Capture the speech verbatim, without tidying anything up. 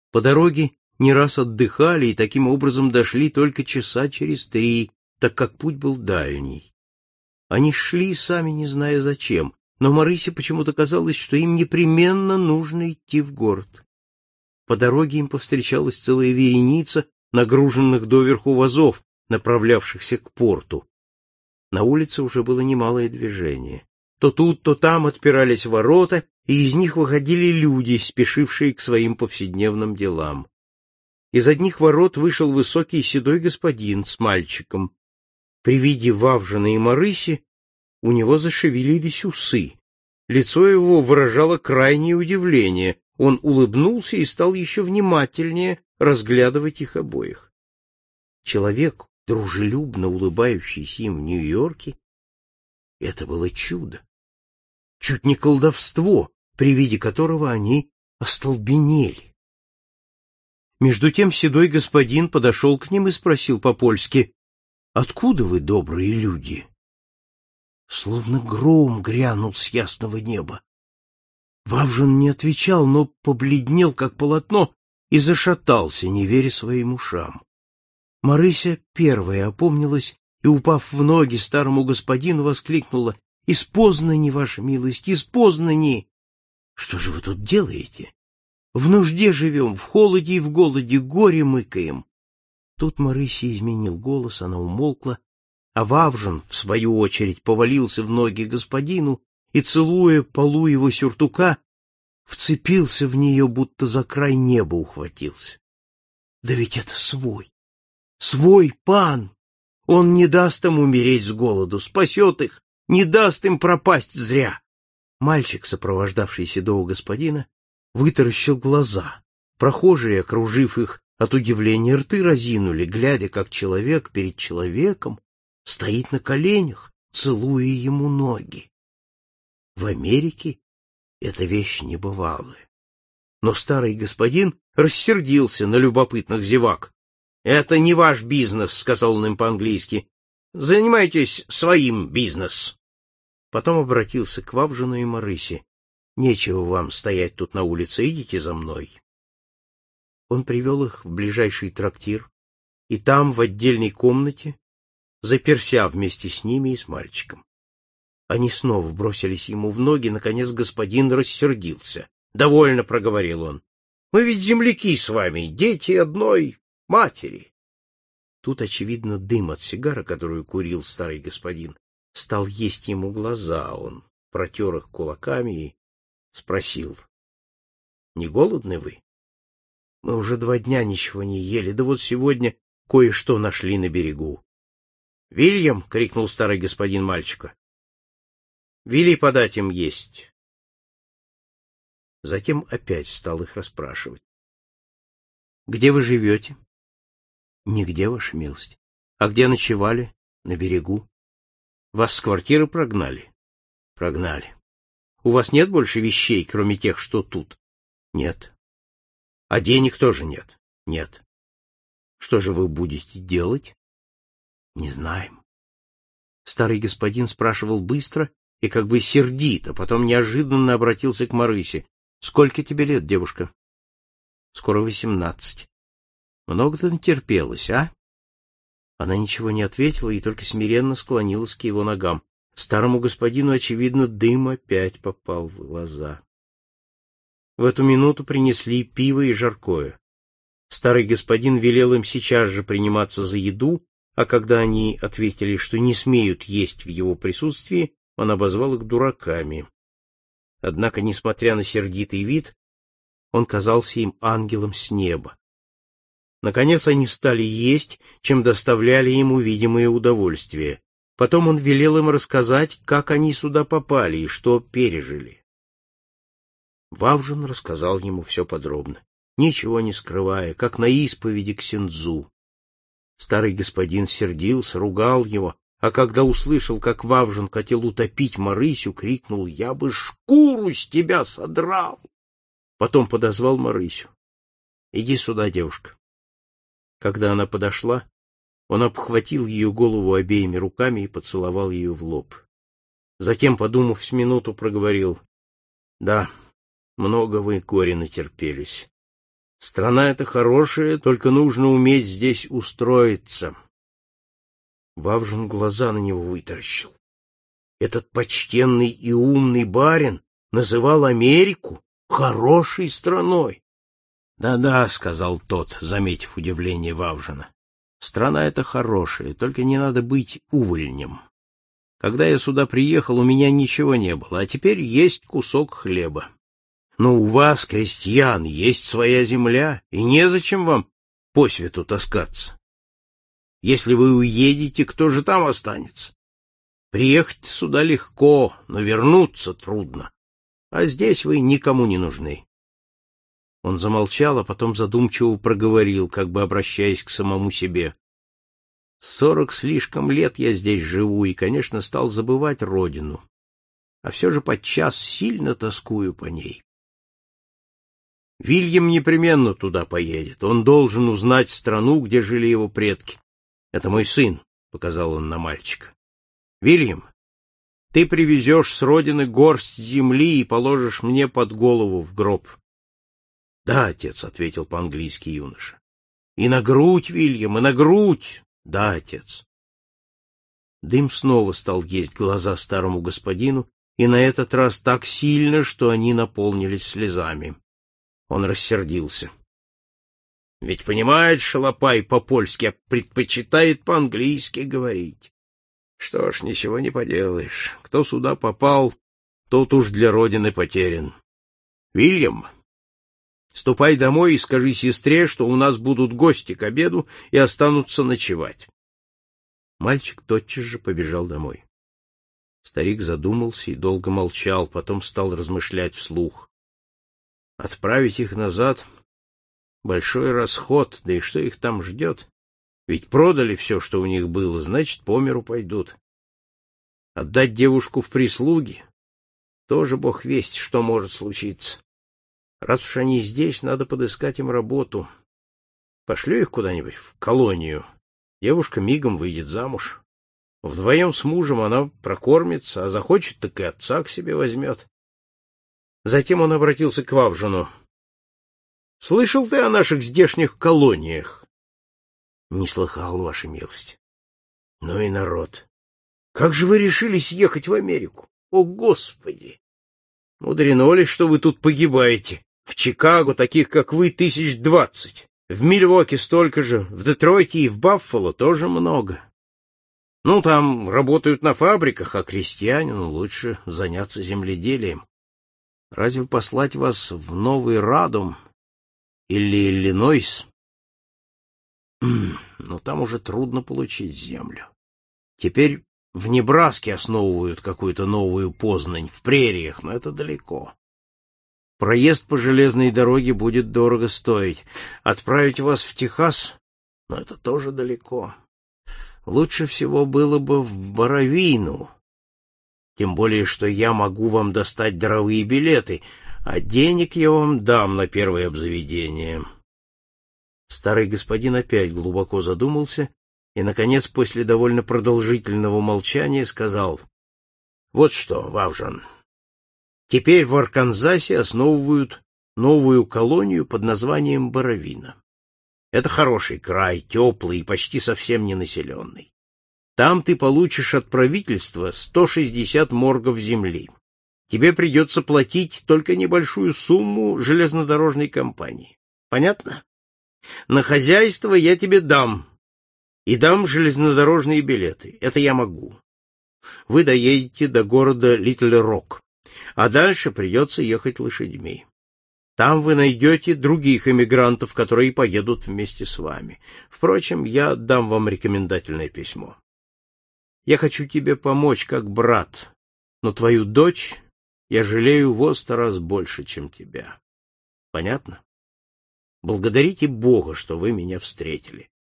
По дороге не раз отдыхали и таким образом дошли только часа через три, так как путь был дальний. Они шли, сами не зная зачем, но Марысе почему-то казалось, что им непременно нужно идти в город. По дороге им повстречалась целая вереница нагруженных доверху вазов, направлявшихся к порту. На улице уже было немалое движение. То тут, то там отпирались ворота, и из них выходили люди, спешившие к своим повседневным делам. Из одних ворот вышел высокий седой господин с мальчиком. При виде Вавжина и Марыси у него зашевелились усы. Лицо его выражало крайнее удивление. Он улыбнулся и стал еще внимательнее разглядывать их обоих. Человек, дружелюбно улыбающийся им в Нью-Йорке, это было чудо, чуть не колдовство, при виде которого они остолбенели. Между тем седой господин подошел к ним и спросил по-польски: «Откуда вы, добрые люди?» Словно гром грянул с ясного неба. Вавжин не отвечал, но побледнел, как полотно, и зашатался, не веря своим ушам. Марыся первая опомнилась и, упав в ноги старому господину, воскликнула: «Из Познани, ваша милость, из Познани! Что же вы тут делаете? В нужде живем, в холоде и в голоде, горе мыкаем». Тут Марыся изменил голос, она умолкла, а Вавжин, в свою очередь, повалился в ноги господину и, целуя полу его сюртука, вцепился в нее, будто за край неба ухватился. Да ведь это свой, свой пан! Он не даст им умереть с голоду, спасет их, не даст им пропасть зря. Мальчик, сопровождавший седого господина, вытаращил глаза. Прохожие, окружив их, от удивления рты разинули, глядя, как человек перед человеком стоит на коленях, целуя ему ноги. В Америке эта вещь небывалая. Но старый господин рассердился на любопытных зевак. «Это не ваш бизнес», — сказал он им по-английски. «Занимайтесь своим бизнес». Потом обратился к Вавжину и Марысе. «Нечего вам стоять тут на улице, идите за мной». Он привел их в ближайший трактир, и там, в отдельной комнате, заперся вместе с ними и с мальчиком. Они снова бросились ему в ноги, наконец господин рассердился. «Довольно», — проговорил он. «Мы ведь земляки с вами, дети одной матери». Тут, очевидно, дым от сигары, которую курил старый господин, стал есть ему глаза. Он протер их кулаками и спросил: «Не голодны вы? Мы уже два дня ничего не ели, да вот сегодня кое-что нашли на берегу». «Вильям!» — крикнул старый господин мальчика. «Вели подать им есть». Затем опять стал их расспрашивать. «Где вы живете?» «Нигде, ваша милость». «А где ночевали?» «На берегу». «Вас с квартиры прогнали?» «Прогнали». «У вас нет больше вещей, кроме тех, что тут?» «Нет». «А денег тоже нет?» «Нет». «Что же вы будете делать?» «Не знаем». Старый господин спрашивал быстро и как бы сердито, потом неожиданно обратился к Марысе. «Сколько тебе лет, девушка?» «Скоро восемнадцать». «Много ты натерпелась, а?» Она ничего не ответила и только смиренно склонилась к его ногам. Старому господину, очевидно, дым опять попал в глаза. В эту минуту принесли пиво и жаркое. Старый господин велел им сейчас же приниматься за еду, а когда они ответили, что не смеют есть в его присутствии, он обозвал их дураками. Однако, несмотря на сердитый вид, он казался им ангелом с неба. Наконец они стали есть, чем доставляли ему видимое удовольствие. Потом он велел им рассказать, как они сюда попали и что пережили. Вавжин рассказал ему все подробно, ничего не скрывая, как на исповеди к синдзу. Старый господин сердился, ругал его, а когда услышал, как Вавжин хотел утопить Марысю, крикнул: «Я бы шкуру с тебя содрал!» Потом подозвал Марысю. «Иди сюда, девушка». Когда она подошла, он обхватил ее голову обеими руками и поцеловал ее в лоб. Затем, подумав с минуту, проговорил: «Да, много вы горе натерпелись. Страна эта хорошая, только нужно уметь здесь устроиться. Вавжин глаза на него вытаращил. Этот почтенный и умный барин называл Америку хорошей страной. «Да-да», — сказал тот, заметив удивление Вавжина. «Страна эта хорошая, только не надо быть увольнем. Когда я сюда приехал, у меня ничего не было, а теперь есть кусок хлеба. Но у вас, крестьян, есть своя земля, и незачем вам по свету таскаться. Если вы уедете, кто же там останется? Приехать сюда легко, но вернуться трудно, а здесь вы никому не нужны». Он замолчал, а потом задумчиво проговорил, как бы обращаясь к самому себе. «Сорок слишком лет я здесь живу и, конечно, стал забывать родину, а все же подчас сильно тоскую по ней. Вильям непременно туда поедет, он должен узнать страну, где жили его предки. Это мой сын», — показал он на мальчика. «Вильям, ты привезешь с родины горсть земли и положишь мне под голову в гроб». «Да, отец», — ответил по-английски юноша. «И на грудь, Вильям, и на грудь!» «Да, отец». Дым снова стал есть глаза старому господину, и на этот раз так сильно, что они наполнились слезами. Он рассердился. «Ведь понимает шалопай по-польски, а предпочитает по-английски говорить. Что ж, ничего не поделаешь. Кто сюда попал, тот уж для родины потерян. Вильям, ступай домой и скажи сестре, что у нас будут гости к обеду и останутся ночевать». Мальчик тотчас же побежал домой. Старик задумался и долго молчал, потом стал размышлять вслух. Отправить их назад — большой расход, да и что их там ждет? Ведь продали все, что у них было, значит, по миру пойдут. Отдать девушку в прислуги — тоже бог весть, что может случиться. Раз уж они здесь, надо подыскать им работу. Пошлю их куда-нибудь в колонию. Девушка мигом выйдет замуж. Вдвоем с мужем она прокормится, а захочет, так и отца к себе возьмет. Затем он обратился к Вавжину. — Слышал ты о наших здешних колониях? — Не слыхал, ваша милость. — Ну и народ. Как же вы решились ехать в Америку? О, Господи! Мудрено ли, что вы тут погибаете? В Чикаго таких, как вы, тысяч двадцать. В Мильвоки столько же, в Детройте и в Баффало тоже много. Ну, там работают на фабриках, а крестьянину лучше заняться земледелием. Разве послать вас в Новый Радом или Иллинойс? Но там уже трудно получить землю. Теперь в Небраске основывают какую-то новую Познань, в прериях, но это далеко. Проезд по железной дороге будет дорого стоить. Отправить вас в Техас? Но это тоже далеко. Лучше всего было бы в Боровину. Тем более, что я могу вам достать даровые билеты, а денег я вам дам на первое обзаведение. Старый господин опять глубоко задумался и, наконец, после довольно продолжительного молчания сказал: — Вот что, Вавжин, теперь в Арканзасе основывают новую колонию под названием Боровина. Это хороший край, теплый и почти совсем не населенный. Там ты получишь от правительства сто шестьдесят моргов земли. Тебе придется платить только небольшую сумму железнодорожной компании. Понятно? На хозяйство я тебе дам. И дам железнодорожные билеты. Это я могу. Вы доедете до города Литл-Рок, а дальше придется ехать лошадьми. Там вы найдете других эмигрантов, которые поедут вместе с вами. Впрочем, я дам вам рекомендательное письмо. Я хочу тебе помочь как брат, но твою дочь я жалею во сто раз больше, чем тебя. Понятно? Благодарите Бога, что вы меня встретили.